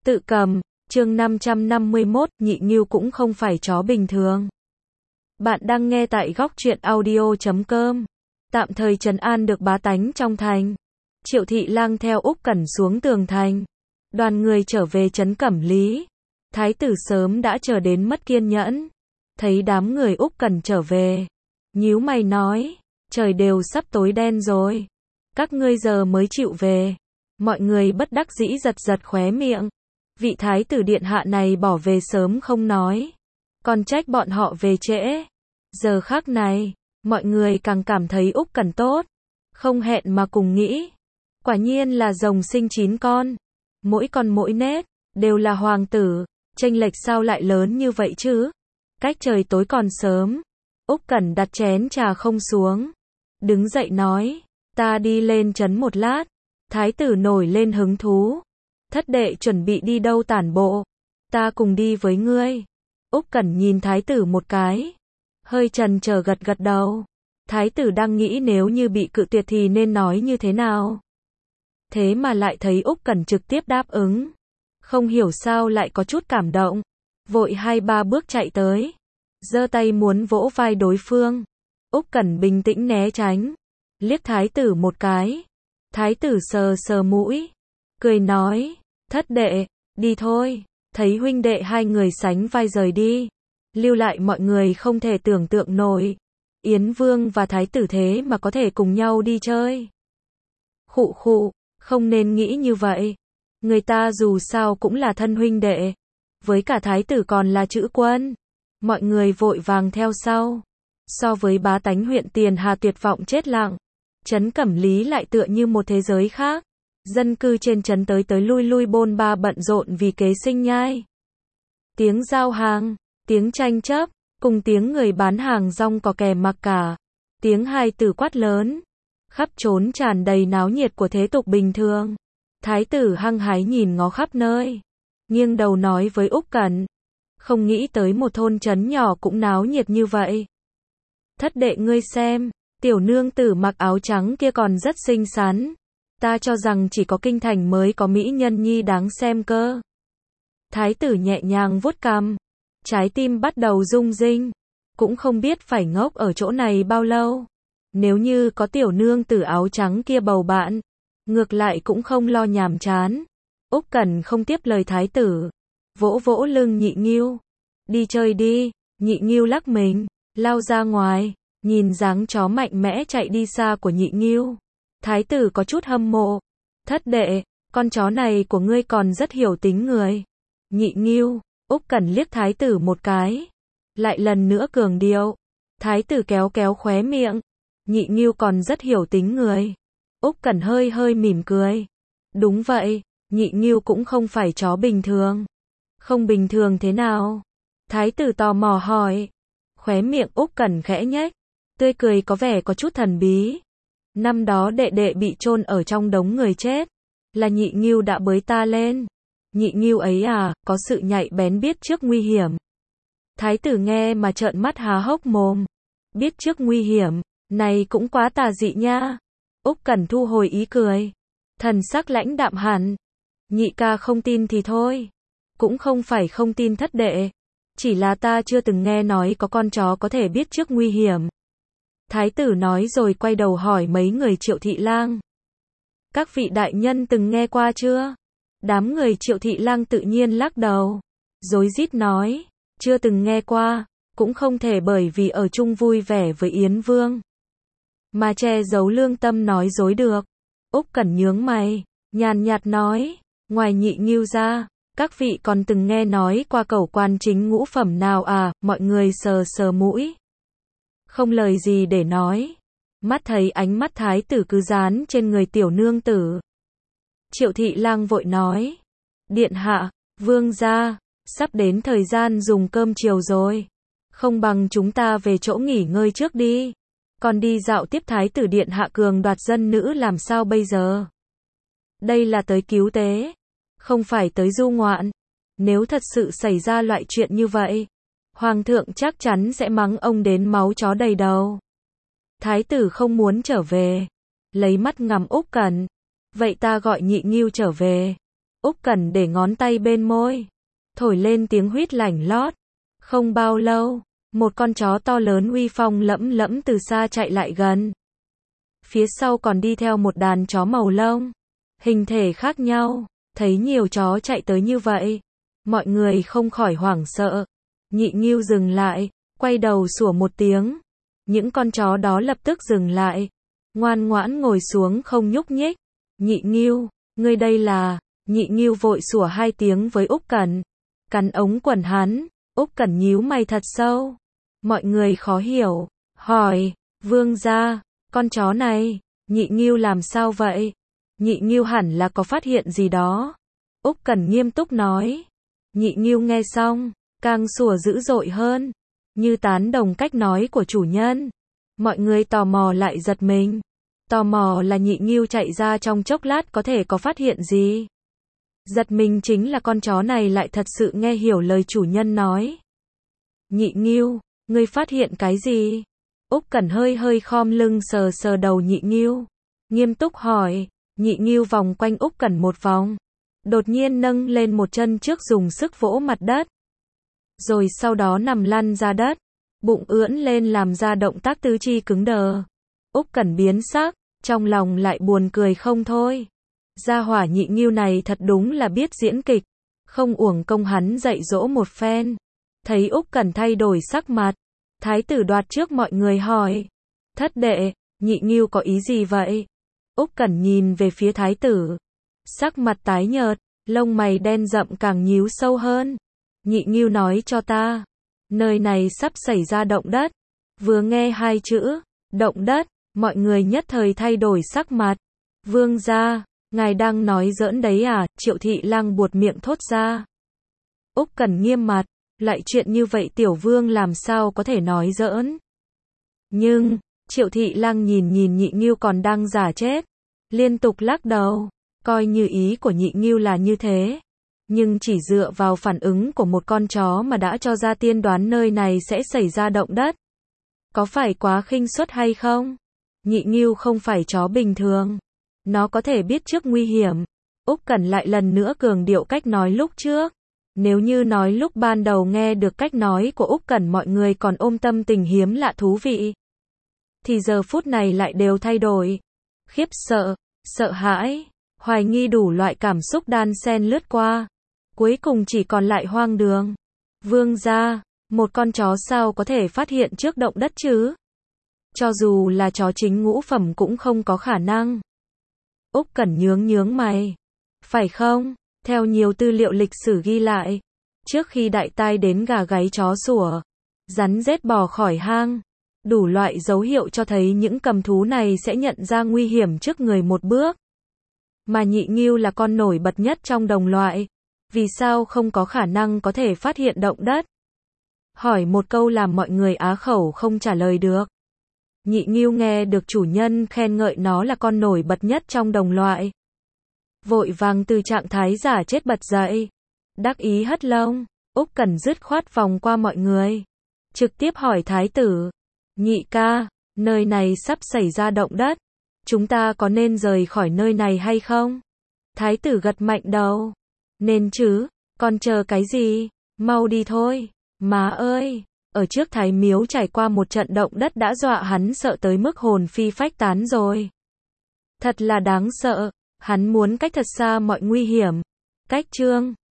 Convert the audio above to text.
Tự cầm, chương 551, nhị ngưu cũng không phải chó bình thường. Bạn đang nghe tại góc truyện audio.com. Tạm thời trấn an được bá tánh trong thành. Triệu Thị Lang theo Úc Cẩn xuống tường thành. Đoàn người trở về trấn Cẩm Lý. Thái tử sớm đã chờ đến mất kiên nhẫn. Thấy đám người Úc Cẩn trở về. Nhíu mày nói, trời đều sắp tối đen rồi. Các ngươi giờ mới chịu về. Mọi người bất đắc dĩ giật giật khóe miệng. Vị thái tử điện hạ này bỏ về sớm không nói. Còn trách bọn họ về trễ. Giờ khắc này, mọi người càng cảm thấy Úc Cẩn tốt. Không hẹn mà cùng nghĩ. Quả nhiên là rồng sinh 9 con. Mỗi con mỗi nét, đều là hoàng tử. Chênh lệch sao lại lớn như vậy chứ? Cách trời tối còn sớm. Úc Cẩn đặt chén trà không xuống. Đứng dậy nói, ta đi lên trấn một lát. Thái tử nổi lên hứng thú. Thất đệ chuẩn bị đi đâu tản bộ? Ta cùng đi với ngươi. Úc Cẩn nhìn thái tử một cái. Hơi chần chờ gật gật đầu. Thái tử đang nghĩ nếu như bị cự tuyệt thì nên nói như thế nào. Thế mà lại thấy Úc Cẩn trực tiếp đáp ứng. Không hiểu sao lại có chút cảm động. Vội 2-3 bước chạy tới. Giơ tay muốn vỗ vai đối phương. Úc Cẩn bình tĩnh né tránh. Liếc thái tử một cái. Thái tử sờ sờ mũi. Cười nói, thất đệ, đi thôi. Thấy huynh đệ hai người sánh vai rời đi. Lưu lại mọi người không thể tưởng tượng nổi. Yến Vương và thái tử thế mà có thể cùng nhau đi chơi. Khụ khụ, không nên nghĩ như vậy. Người ta dù sao cũng là thân huynh đệ. Với cả thái tử còn là chữ quân. Mọi người vội vàng theo sau. So với bá tánh huyện Tiền Hà tuyệt vọng chết lặng. Trấn Cẩm Lý lại tựa như một thế giới khác. Dân cư trên trấn tới tới lui lui bôn ba bận rộn vì kế sinh nhai. Tiếng giao hàng, tiếng tranh chấp, cùng tiếng người bán hàng rong có kè mặc cả. Tiếng hài tử quát lớn. Khắp trốn tràn đầy náo nhiệt của thế tục bình thường. Thái tử hăng hái nhìn ngó khắp nơi. Nghiêng đầu nói với Úc Cẩn. Không nghĩ tới một thôn trấn nhỏ cũng náo nhiệt như vậy. Thất đệ ngươi xem, tiểu nương tử mặc áo trắng kia còn rất xinh xắn. Ta cho rằng chỉ có kinh thành mới có mỹ nhân nhi đáng xem cơ. Thái tử nhẹ nhàng vuốt cằm. Trái tim bắt đầu rung rinh. Cũng không biết phải ngốc ở chỗ này bao lâu. Nếu như có tiểu nương tử áo trắng kia bầu bạn. Ngược lại cũng không lo nhàm chán. Úc Cẩn không tiếp lời thái tử. Vỗ vỗ lưng nhị ngưu. Đi chơi đi. Nhị ngưu lắc mình. Lao ra ngoài. Nhìn dáng chó mạnh mẽ chạy đi xa của nhị ngưu. Thái tử có chút hâm mộ. Thất đệ, con chó này của ngươi còn rất hiểu tính người. Nhị ngưu, Úc Cẩn liếc thái tử một cái. Lại lần nữa cường điệu. Thái tử kéo kéo khóe miệng. Nhị ngưu còn rất hiểu tính người. Úc Cẩn hơi hơi mỉm cười. Đúng vậy, nhị ngưu cũng không phải chó bình thường. Không bình thường thế nào? Thái tử tò mò hỏi. Khóe miệng Úc Cẩn khẽ nhếch. Tươi cười có vẻ có chút thần bí. Năm đó đệ đệ bị chôn ở trong đống người chết. Là nhị ngưu đã bới ta lên. Nhị ngưu ấy à, có sự nhạy bén biết trước nguy hiểm. Thái tử nghe mà trợn mắt há hốc mồm. Biết trước nguy hiểm, này cũng quá tà dị nha. Úc Cẩn thu hồi ý cười. Thần sắc lãnh đạm hẳn. Nhị ca không tin thì thôi. Cũng không phải không tin thất đệ. Chỉ là ta chưa từng nghe nói có con chó có thể biết trước nguy hiểm. Thái tử nói rồi quay đầu hỏi mấy người Triệu Thị Lang. Các vị đại nhân từng nghe qua chưa? Đám người Triệu Thị Lang tự nhiên lắc đầu. Rối rít nói, chưa từng nghe qua, cũng không thể bởi vì ở chung vui vẻ với Yến Vương. Mà che giấu lương tâm nói dối được. Úc Cẩn nhướng mày, nhàn nhạt nói, ngoài nhị ngưu ra, các vị còn từng nghe nói qua cẩu quan chính ngũ phẩm nào à? Mọi người sờ sờ mũi. Không lời gì để nói. Mắt thấy ánh mắt thái tử cứ dán trên người tiểu nương tử. Triệu Thị Lang vội nói. Điện hạ, vương gia, sắp đến thời gian dùng cơm chiều rồi. Không bằng chúng ta về chỗ nghỉ ngơi trước đi. Còn đi dạo tiếp thái tử điện hạ cường đoạt dân nữ làm sao bây giờ? Đây là tới cứu tế. Không phải tới du ngoạn. Nếu thật sự xảy ra loại chuyện như vậy. Hoàng thượng chắc chắn sẽ mắng ông đến máu chó đầy đầu. Thái tử không muốn trở về. Lấy mắt ngắm Úc Cẩn. Vậy ta gọi nhị ngưu trở về. Úc Cẩn để ngón tay bên môi, thổi lên tiếng huýt lảnh lót. Không bao lâu, một con chó to lớn uy phong lẫm lẫm từ xa chạy lại gần. Phía sau còn đi theo một đàn chó màu lông, hình thể khác nhau. Thấy nhiều chó chạy tới như vậy, mọi người không khỏi hoảng sợ. Nhị Ngưu dừng lại, quay đầu sủa một tiếng. Những con chó đó lập tức dừng lại, ngoan ngoãn ngồi xuống không nhúc nhích. Nhị Ngưu, ngươi đây là... Nhị Ngưu vội sủa hai tiếng với Úc Cẩn, cắn ống quần hắn. Úc Cẩn nhíu mày thật sâu. Mọi người khó hiểu, hỏi, Vương gia, con chó này, Nhị Ngưu làm sao vậy? Nhị Ngưu hẳn là có phát hiện gì đó. Úc Cẩn nghiêm túc nói. Nhị Ngưu nghe xong, càng sủa dữ dội hơn, như tán đồng cách nói của chủ nhân. Mọi người tò mò lại giật mình. Tò mò là Nhị Ngưu chạy ra trong chốc lát có thể có phát hiện gì. Giật mình chính là con chó này lại thật sự nghe hiểu lời chủ nhân nói. Nhị Ngưu, ngươi phát hiện cái gì? Úc Cẩn hơi khom lưng sờ sờ đầu Nhị Ngưu, nghiêm túc hỏi. Nhị Ngưu vòng quanh Úc Cẩn một vòng, đột nhiên nâng lên một chân trước dùng sức vỗ mặt đất, rồi sau đó nằm lăn ra đất, bụng ưỡn lên làm ra động tác tứ chi cứng đờ. Úc Cẩn biến sắc, trong lòng lại buồn cười không thôi. Gia hỏa Nhị Ngưu này thật đúng là biết diễn kịch, không uổng công hắn dạy dỗ một phen. Thấy Úc Cẩn thay đổi sắc mặt, thái tử đoạt trước mọi người hỏi: "Thất đệ, Nhị Ngưu có ý gì vậy?" Úc Cẩn nhìn về phía thái tử, sắc mặt tái nhợt, lông mày đen rậm càng nhíu sâu hơn. Nhị Ngưu nói cho ta, nơi này sắp xảy ra động đất. Vừa nghe hai chữ động đất, mọi người nhất thời thay đổi sắc mặt. Vương gia, ngài đang nói giỡn đấy à? Triệu Thị Lăng buột miệng thốt ra. Úc Cẩn nghiêm mặt, lại chuyện như vậy tiểu vương làm sao có thể nói giỡn. Nhưng Triệu Thị Lăng nhìn Nhị Ngưu còn đang giả chết, liên tục lắc đầu, coi như ý của Nhị Ngưu là như thế, nhưng chỉ dựa vào phản ứng của một con chó mà đã cho ra tiên đoán nơi này sẽ xảy ra động đất. Có phải quá khinh suất hay không? Nhị Ngưu không phải chó bình thường, nó có thể biết trước nguy hiểm. Úc Cẩn lại lần nữa cường điệu cách nói lúc trước. Nếu như nói lúc ban đầu nghe được cách nói của Úc Cẩn mọi người còn ôm tâm tình hiếm lạ thú vị, thì giờ phút này lại đều thay đổi. Khiếp sợ, sợ hãi, hoài nghi đủ loại cảm xúc đan xen lướt qua. Cuối cùng chỉ còn lại hoang đường. Vương gia, một con chó sao có thể phát hiện trước động đất chứ? Cho dù là chó chính ngũ phẩm cũng không có khả năng. Úc Cẩn nhướng mày. Phải không? Theo nhiều tư liệu lịch sử ghi lại, trước khi đại tai đến gà gáy chó sủa, rắn rết bò khỏi hang, đủ loại dấu hiệu cho thấy những cầm thú này sẽ nhận ra nguy hiểm trước người một bước. Mà Nhị Ngưu là con nổi bật nhất trong đồng loại, vì sao không có khả năng có thể phát hiện động đất? Hỏi một câu làm mọi người á khẩu không trả lời được. Nhị Ngưu nghe được chủ nhân khen ngợi nó là con nổi bật nhất trong đồng loại, vội vàng từ trạng thái giả chết bật dậy, đắc ý hất lông. Úc Cẩn dứt khoát vòng qua mọi người, trực tiếp hỏi thái tử: "Nhị ca, nơi này sắp xảy ra động đất, chúng ta có nên rời khỏi nơi này hay không?" Thái tử gật mạnh đầu. "Nên chứ, còn chờ cái gì, mau đi thôi." Má ơi, ở trước Thái Miếu trải qua một trận động đất đã dọa hắn sợ tới mức hồn phi phách tán rồi. Thật là đáng sợ, hắn muốn cách thật xa mọi nguy hiểm. Cách chương